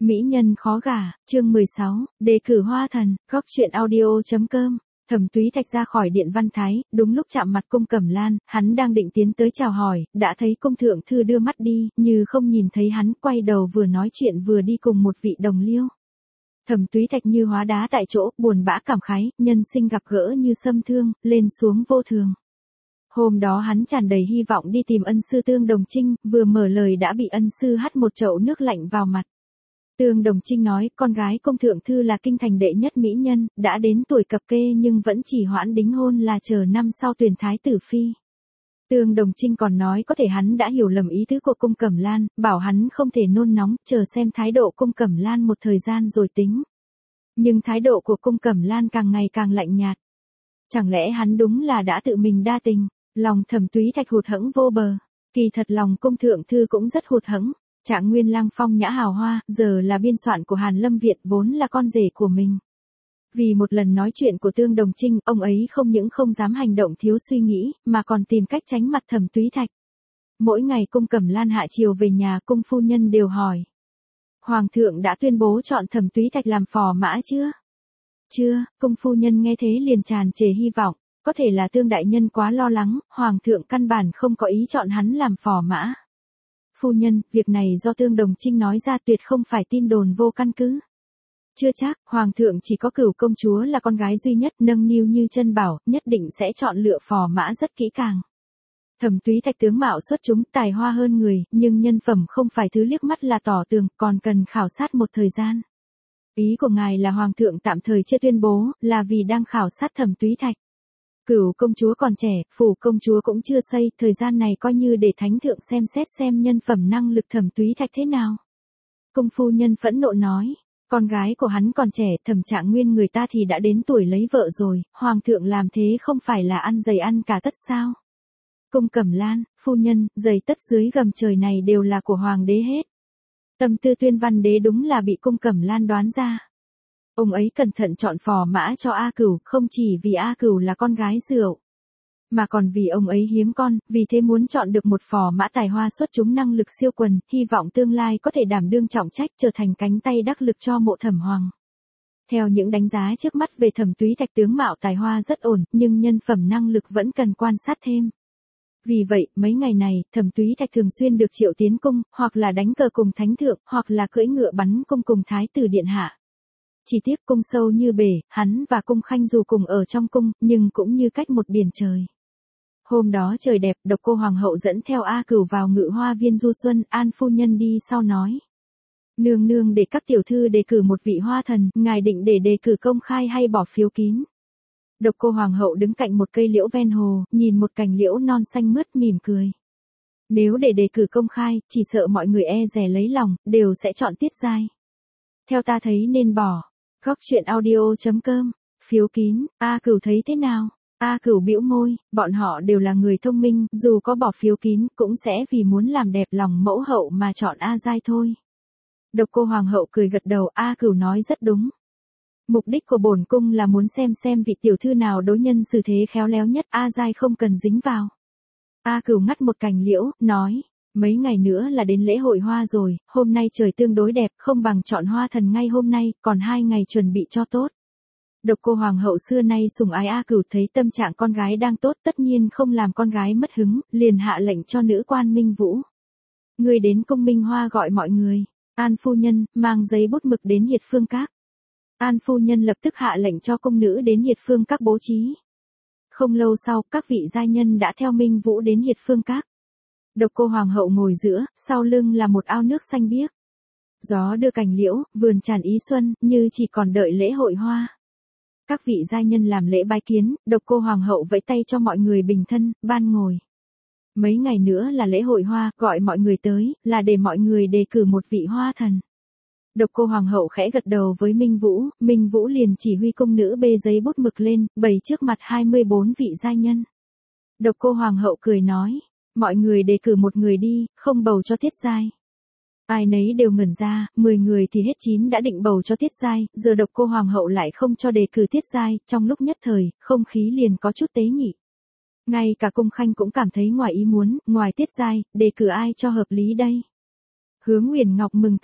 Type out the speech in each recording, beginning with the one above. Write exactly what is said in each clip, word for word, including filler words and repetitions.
Mỹ nhân khó gả, chương mười sáu, đề cử hoa thần, góc truyện audio.com. Thẩm Túy Thạch ra khỏi điện Văn Thái, đúng lúc chạm mặt Cung Cẩm Lan, hắn đang định tiến tới chào hỏi, đã thấy Cung thượng thư đưa mắt đi, như không nhìn thấy hắn, quay đầu vừa nói chuyện vừa đi cùng một vị đồng liêu. Thẩm Túy Thạch như hóa đá tại chỗ, buồn bã cảm khái, nhân sinh gặp gỡ như xâm thương, lên xuống vô thường. Hôm đó hắn tràn đầy hy vọng đi tìm ân sư Tương Đồng Trinh, vừa mở lời đã bị ân sư hắt một chậu nước lạnh vào mặt. Tương Đồng Trinh nói, con gái Cung thượng thư là kinh thành đệ nhất mỹ nhân, đã đến tuổi cập kê nhưng vẫn chỉ hoãn đính hôn là chờ năm sau tuyển thái tử phi. Tương Đồng Trinh còn nói có thể hắn đã hiểu lầm ý tứ của Cung Cẩm Lan, bảo hắn không thể nôn nóng, chờ xem thái độ Cung Cẩm Lan một thời gian rồi tính. Nhưng thái độ của Cung Cẩm Lan càng ngày càng lạnh nhạt. Chẳng lẽ hắn đúng là đã tự mình đa tình? Lòng Thẩm Túy Thạch hụt hẫng vô bờ. Kỳ thật lòng Cung thượng thư cũng rất hụt hẫng. Trạng Nguyên lang phong nhã hào hoa, giờ là biên soạn của Hàn Lâm Việt, vốn là con rể của mình. Vì một lần nói chuyện của Tương Đồng Trinh, ông ấy không những không dám hành động thiếu suy nghĩ, mà còn tìm cách tránh mặt Thẩm Túy Thạch. Mỗi ngày Cung Cẩm Lan hạ chiều về nhà, cung phu nhân đều hỏi. Hoàng thượng đã tuyên bố chọn Thẩm Túy Thạch làm phò mã chưa? Chưa, cung phu nhân nghe thế liền tràn trề hy vọng. Có thể là Tương đại nhân quá lo lắng, Hoàng thượng căn bản không có ý chọn hắn làm phò mã. Phu nhân, việc này do Tương Đồng Trinh nói ra, tuyệt không phải tin đồn vô căn cứ. Chưa chắc, Hoàng thượng chỉ có Cửu công chúa là con gái duy nhất, nâng niu như chân bảo, nhất định sẽ chọn lựa phò mã rất kỹ càng. Thẩm Túy Thạch tướng mạo xuất chúng, tài hoa hơn người, nhưng nhân phẩm không phải thứ liếc mắt là tỏ tường, còn cần khảo sát một thời gian. Ý của ngài là Hoàng thượng tạm thời chưa tuyên bố, là vì đang khảo sát Thẩm Túy Thạch. Cửu công chúa còn trẻ, phủ công chúa cũng chưa xây, thời gian này coi như để thánh thượng xem xét xem nhân phẩm năng lực Thẩm Túy Thạch thế nào. Cung phu nhân phẫn nộ nói, con gái của hắn còn trẻ, Thẩm Trạng Nguyên người ta thì đã đến tuổi lấy vợ rồi, Hoàng thượng làm thế không phải là ăn giày ăn cả tất sao? Cung Cẩm Lan, phu nhân, giày tất dưới gầm trời này đều là của Hoàng đế hết. Tâm tư Tuyên Văn đế đúng là bị Cung Cẩm Lan đoán ra. Ông ấy cẩn thận chọn phò mã cho A Cửu, không chỉ vì A Cửu là con gái rượu, mà còn vì ông ấy hiếm con, vì thế muốn chọn được một phò mã tài hoa xuất chúng năng lực siêu quần, hy vọng tương lai có thể đảm đương trọng trách, trở thành cánh tay đắc lực cho mộ Thẩm Hoàng. Theo những đánh giá trước mắt về Thẩm Túy Thạch, tướng mạo tài hoa rất ổn, nhưng nhân phẩm năng lực vẫn cần quan sát thêm. Vì vậy, mấy ngày này, Thẩm Túy Thạch thường xuyên được triệu tiến cung, hoặc là đánh cờ cùng thánh thượng, hoặc là cưỡi ngựa bắn cung cùng thái tử điện hạ. Chỉ tiếc cung sâu như bể, hắn và Cung Khanh dù cùng ở trong cung, nhưng cũng như cách một biển trời. Hôm đó trời đẹp, Độc Cô Hoàng hậu dẫn theo A Cửu vào Ngự Hoa viên du xuân, An phu nhân đi sau nói. Nương nương để các tiểu thư đề cử một vị hoa thần, ngài định để đề cử công khai hay bỏ phiếu kín? Độc Cô Hoàng hậu đứng cạnh một cây liễu ven hồ, nhìn một cành liễu non xanh mướt mỉm cười. Nếu để đề cử công khai, chỉ sợ mọi người e dè lấy lòng, đều sẽ chọn Tiết Giai. Theo ta thấy nên bỏ. Góc truyện audio.com, phiếu kín, A Cửu thấy thế nào? A Cửu bĩu môi, bọn họ đều là người thông minh, dù có bỏ phiếu kín, cũng sẽ vì muốn làm đẹp lòng mẫu hậu mà chọn A Giai thôi. Độc Cô Hoàng hậu cười gật đầu, A Cửu nói rất đúng. Mục đích của bổn cung là muốn xem xem vị tiểu thư nào đối nhân xử thế khéo léo nhất, A Giai không cần dính vào. A Cửu ngắt một cành liễu, nói. Mấy ngày nữa là đến lễ hội hoa rồi, hôm nay trời tương đối đẹp, không bằng chọn hoa thần ngay hôm nay, còn hai ngày chuẩn bị cho tốt. Độc Cô Hoàng hậu xưa nay sủng ái A Cửu, thấy tâm trạng con gái đang tốt, tất nhiên không làm con gái mất hứng, liền hạ lệnh cho nữ quan Minh Vũ. Người đến cung Minh Hoa gọi mọi người, An phu nhân, mang giấy bút mực đến Hiệt Phương Các. An phu nhân lập tức hạ lệnh cho cung nữ đến Hiệt Phương Các bố trí. Không lâu sau, các vị giai nhân đã theo Minh Vũ đến Hiệt Phương Các. Độc Cô Hoàng hậu ngồi giữa, sau lưng là một ao nước xanh biếc. Gió đưa cành liễu, vườn tràn ý xuân, như chỉ còn đợi lễ hội hoa. Các vị giai nhân làm lễ bái kiến, Độc Cô Hoàng hậu vẫy tay cho mọi người bình thân, ban ngồi. Mấy ngày nữa là lễ hội hoa, gọi mọi người tới, là để mọi người đề cử một vị hoa thần. Độc Cô Hoàng hậu khẽ gật đầu với Minh Vũ, Minh Vũ liền chỉ huy cung nữ bê giấy bút mực lên, bày trước mặt hai mươi bốn vị giai nhân. Độc Cô Hoàng hậu cười nói. Mọi người đề cử một người đi, không bầu cho Tiết Giai. Ai nấy đều ngẩn ra, mười người thì hết chín đã định bầu cho Tiết Giai, giờ Độc Cô Hoàng hậu lại không cho đề cử Tiết Giai, trong lúc nhất thời, không khí liền có chút tế nhị. Ngay cả Cung Khanh cũng cảm thấy ngoài ý muốn, ngoài Tiết Giai, đề cử ai cho hợp lý đây? Hứa Nguyền Ngọc mừng thầm,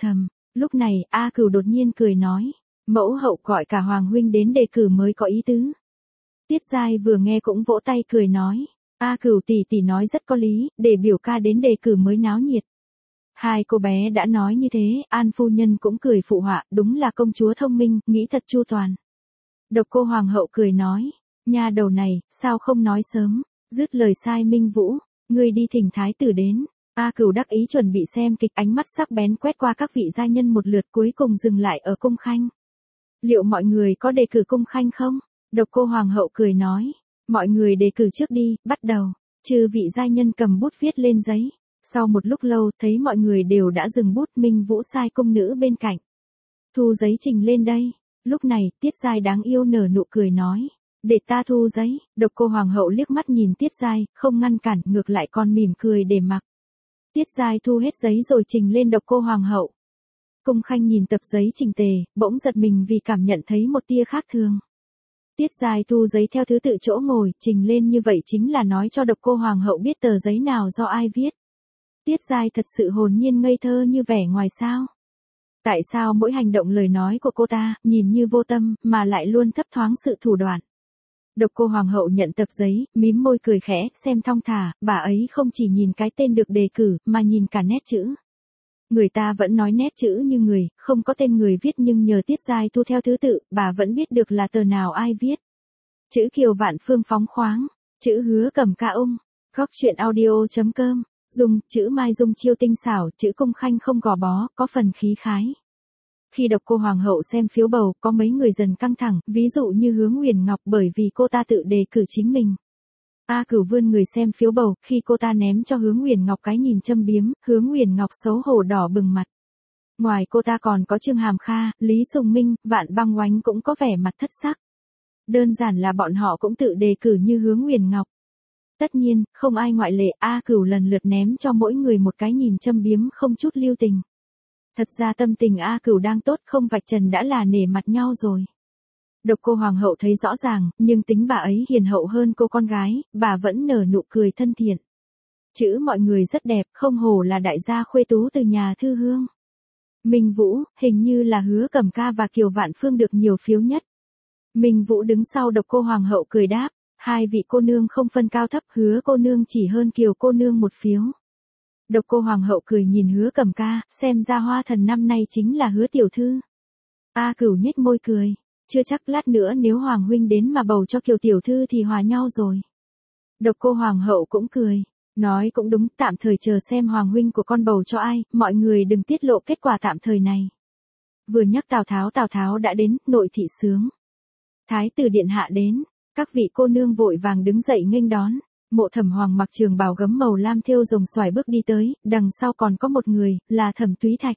Lúc này, A Cửu đột nhiên cười nói, mẫu hậu gọi cả Hoàng huynh đến đề cử mới có ý tứ. Tiết Giai vừa nghe cũng vỗ tay cười nói, A Cửu tỷ tỷ nói rất có lý, để biểu ca đến đề cử mới náo nhiệt. Hai cô bé đã nói như thế, An phu nhân cũng cười phụ họa, đúng là công chúa thông minh, nghĩ thật chu toàn. Độc Cô Hoàng hậu cười nói, nha đầu này, sao không nói sớm, dứt lời sai Minh Vũ, ngươi đi thỉnh thái tử đến. A Cửu đắc ý chuẩn bị xem kịch, ánh mắt sắc bén quét qua các vị gia nhân một lượt cuối cùng dừng lại ở Cung Khanh. Liệu mọi người có đề cử Cung Khanh không? Độc Cô Hoàng hậu cười nói, mọi người đề cử trước đi, bắt đầu. Chư vị gia nhân cầm bút viết lên giấy. Sau một lúc lâu, thấy mọi người đều đã dừng bút, Minh Vũ sai cung nữ bên cạnh. Thu giấy trình lên đây. Lúc này, Tiết Giai đáng yêu nở nụ cười nói, để ta thu giấy. Độc Cô Hoàng hậu liếc mắt nhìn Tiết Giai, không ngăn cản, ngược lại còn mỉm cười để mặc. Tiết Giai thu hết giấy rồi trình lên Độc Cô Hoàng hậu. Cung Khanh nhìn tập giấy trình tề, bỗng giật mình vì cảm nhận thấy một tia khác thường. Tiết Giai thu giấy theo thứ tự chỗ ngồi, trình lên như vậy chính là nói cho Độc Cô Hoàng hậu biết tờ giấy nào do ai viết. Tiết Giai thật sự hồn nhiên ngây thơ như vẻ ngoài sao? Tại sao mỗi hành động lời nói của cô ta, nhìn như vô tâm, mà lại luôn thấp thoáng sự thủ đoạn? Độc Cô Hoàng hậu nhận tập giấy, mím môi cười khẽ, xem thong thả, bà ấy không chỉ nhìn cái tên được đề cử, mà nhìn cả nét chữ. Người ta vẫn nói nét chữ như người, không có tên người viết nhưng nhờ Tiết Giai thu theo thứ tự, bà vẫn biết được là tờ nào ai viết. Chữ Kiều Vạn Phương phóng khoáng, chữ Hứa Cẩm ca ung, góc truyện audio chấm com. Dùng, chữ Mai Dung chiêu tinh xảo, chữ Cung Khanh không gò bó, có phần khí khái. Khi Độc Cô Hoàng hậu xem phiếu bầu, có mấy người dần căng thẳng, ví dụ như Hứa Nguyền Ngọc bởi vì cô ta tự đề cử chính mình. A Cửu vươn người xem phiếu bầu, khi cô ta ném cho Hứa Nguyền Ngọc cái nhìn châm biếm, Hứa Nguyền Ngọc xấu hổ đỏ bừng mặt. Ngoài cô ta còn có Trương Hàm Kha, Lý Sùng Minh, Vạn Băng Oánh cũng có vẻ mặt thất sắc. Đơn giản là bọn họ cũng tự đề cử như Hứa Nguyền Ngọc. Tất nhiên, không ai ngoại lệ, A Cửu lần lượt ném cho mỗi người một cái nhìn châm biếm không chút lưu tình. Thật ra tâm tình A Cửu đang tốt, không vạch trần đã là nể mặt nhau rồi. Độc Cô Hoàng hậu thấy rõ ràng, nhưng tính bà ấy hiền hậu hơn cô con gái, bà vẫn nở nụ cười thân thiện. Chữ mọi người rất đẹp, không hổ là đại gia khuê tú từ nhà thư hương. Minh Vũ, hình như là Hứa Cẩm ca và Kiều Vạn Phương được nhiều phiếu nhất. Minh Vũ đứng sau Độc Cô Hoàng hậu cười đáp. Hai vị cô nương không phân cao thấp, Hứa cô nương chỉ hơn Kiều cô nương một phiếu. Độc Cô Hoàng hậu cười nhìn Hứa Cẩm ca, xem ra Hoa Thần năm nay chính là Hứa tiểu thư. A Cửu nhếch môi cười, chưa chắc lát nữa nếu Hoàng huynh đến mà bầu cho Kiều tiểu thư thì hòa nhau rồi. Độc Cô Hoàng hậu cũng cười, nói cũng đúng, tạm thời chờ xem Hoàng huynh của con bầu cho ai, mọi người đừng tiết lộ kết quả tạm thời này. Vừa nhắc Tào Tháo Tào Tháo đã đến, nội thị sướng. Thái tử điện hạ đến. Các vị cô nương vội vàng đứng dậy nghênh đón. Mộ Thẩm Hoàng mặc trường bào gấm màu lam thêu rồng xoài bước đi tới, đằng sau còn có một người, là Thẩm Túy Thạch.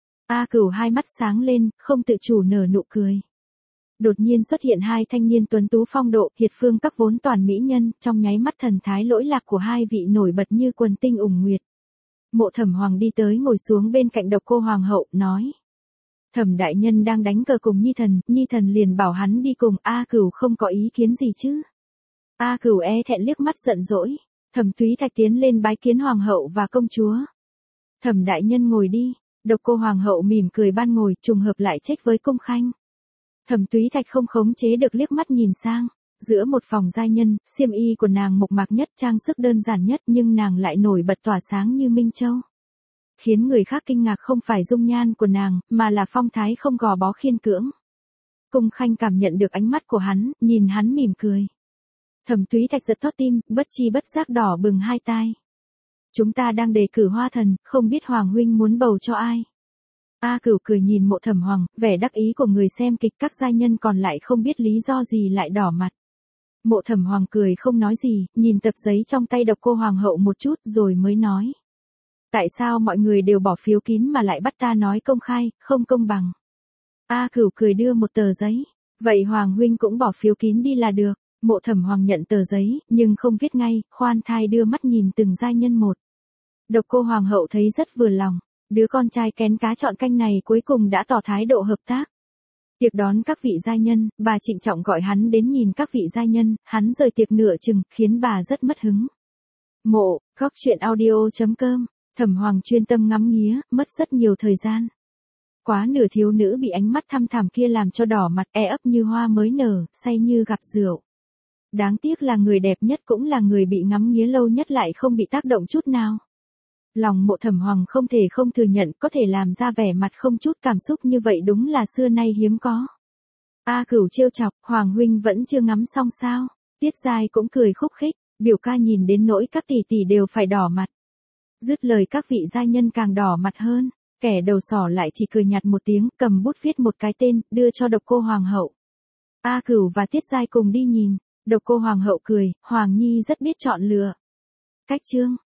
A Cửu hai mắt sáng lên, không tự chủ nở nụ cười. Đột nhiên xuất hiện hai thanh niên tuấn tú phong độ, hiệt phương các vốn toàn mỹ nhân, trong nháy mắt thần thái lỗi lạc của hai vị nổi bật như quần tinh ủng nguyệt. Mộ Thẩm Hoàng đi tới ngồi xuống bên cạnh Độc Cô Hoàng hậu, nói. Thẩm đại nhân đang đánh cờ cùng Nhi thần, Nhi thần liền bảo hắn đi cùng, A Cửu không có ý kiến gì chứ. A Cửu e thẹn liếc mắt giận dỗi. Thẩm Túy Thạch tiến lên bái kiến hoàng hậu và công chúa. Thẩm đại nhân ngồi đi. Độc Cô Hoàng hậu mỉm cười ban ngồi, trùng hợp lại trách với Cung Khanh. Thẩm Túy Thạch không khống chế được liếc mắt nhìn sang. Giữa một phòng giai nhân, xiêm y của nàng mộc mạc nhất, trang sức đơn giản nhất, nhưng nàng lại nổi bật tỏa sáng như minh châu. Khiến người khác kinh ngạc không phải dung nhan của nàng, mà là phong thái không gò bó khiên cưỡng. Cung Khanh cảm nhận được ánh mắt của hắn, nhìn hắn mỉm cười. Thẩm Túy Thạch giật thót tim, bất chi bất giác đỏ bừng hai tai. Chúng ta đang đề cử Hoa Thần, không biết Hoàng huynh muốn bầu cho ai. A Cửu cười nhìn Mộ Thẩm Hoàng, vẻ đắc ý của người xem kịch, các giai nhân còn lại không biết lý do gì lại đỏ mặt. Mộ Thẩm Hoàng cười không nói gì, nhìn tập giấy trong tay Độc Cô Hoàng hậu một chút rồi mới nói. Tại sao mọi người đều bỏ phiếu kín mà lại bắt ta nói công khai, không công bằng. A Cửu cười đưa một tờ giấy. Vậy Hoàng huynh cũng bỏ phiếu kín đi là được. Mộ Thẩm Hoàng nhận tờ giấy, nhưng không viết ngay, khoan thai đưa mắt nhìn từng giai nhân một. Độc Cô Hoàng hậu thấy rất vừa lòng. Đứa con trai kén cá chọn canh này cuối cùng đã tỏ thái độ hợp tác. Tiệc đón các vị giai nhân, bà trịnh trọng gọi hắn đến nhìn các vị giai nhân, hắn rời tiệc nửa chừng, khiến bà rất mất hứng. Mộ, góc truyện audio chấm com. Thẩm Hoàng chuyên tâm ngắm nghía, mất rất nhiều thời gian. Quá nửa thiếu nữ bị ánh mắt thăm thẳm kia làm cho đỏ mặt, e ấp như hoa mới nở, say như gặp rượu. Đáng tiếc là người đẹp nhất cũng là người bị ngắm nghía lâu nhất lại không bị tác động chút nào. Lòng Mộ Thẩm Hoàng không thể không thừa nhận, có thể làm ra vẻ mặt không chút cảm xúc như vậy đúng là xưa nay hiếm có. A Cửu trêu chọc, Hoàng huynh vẫn chưa ngắm xong sao? Tiết Giai cũng cười khúc khích, biểu ca nhìn đến nỗi các tỷ tỷ đều phải đỏ mặt. Dứt lời các vị giai nhân càng đỏ mặt hơn, kẻ đầu sỏ lại chỉ cười nhạt một tiếng, cầm bút viết một cái tên, đưa cho Độc Cô Hoàng hậu. A Cửu và Tiết Giai cùng đi nhìn, Độc Cô Hoàng hậu cười, Hoàng nhi rất biết chọn lựa. Cách chương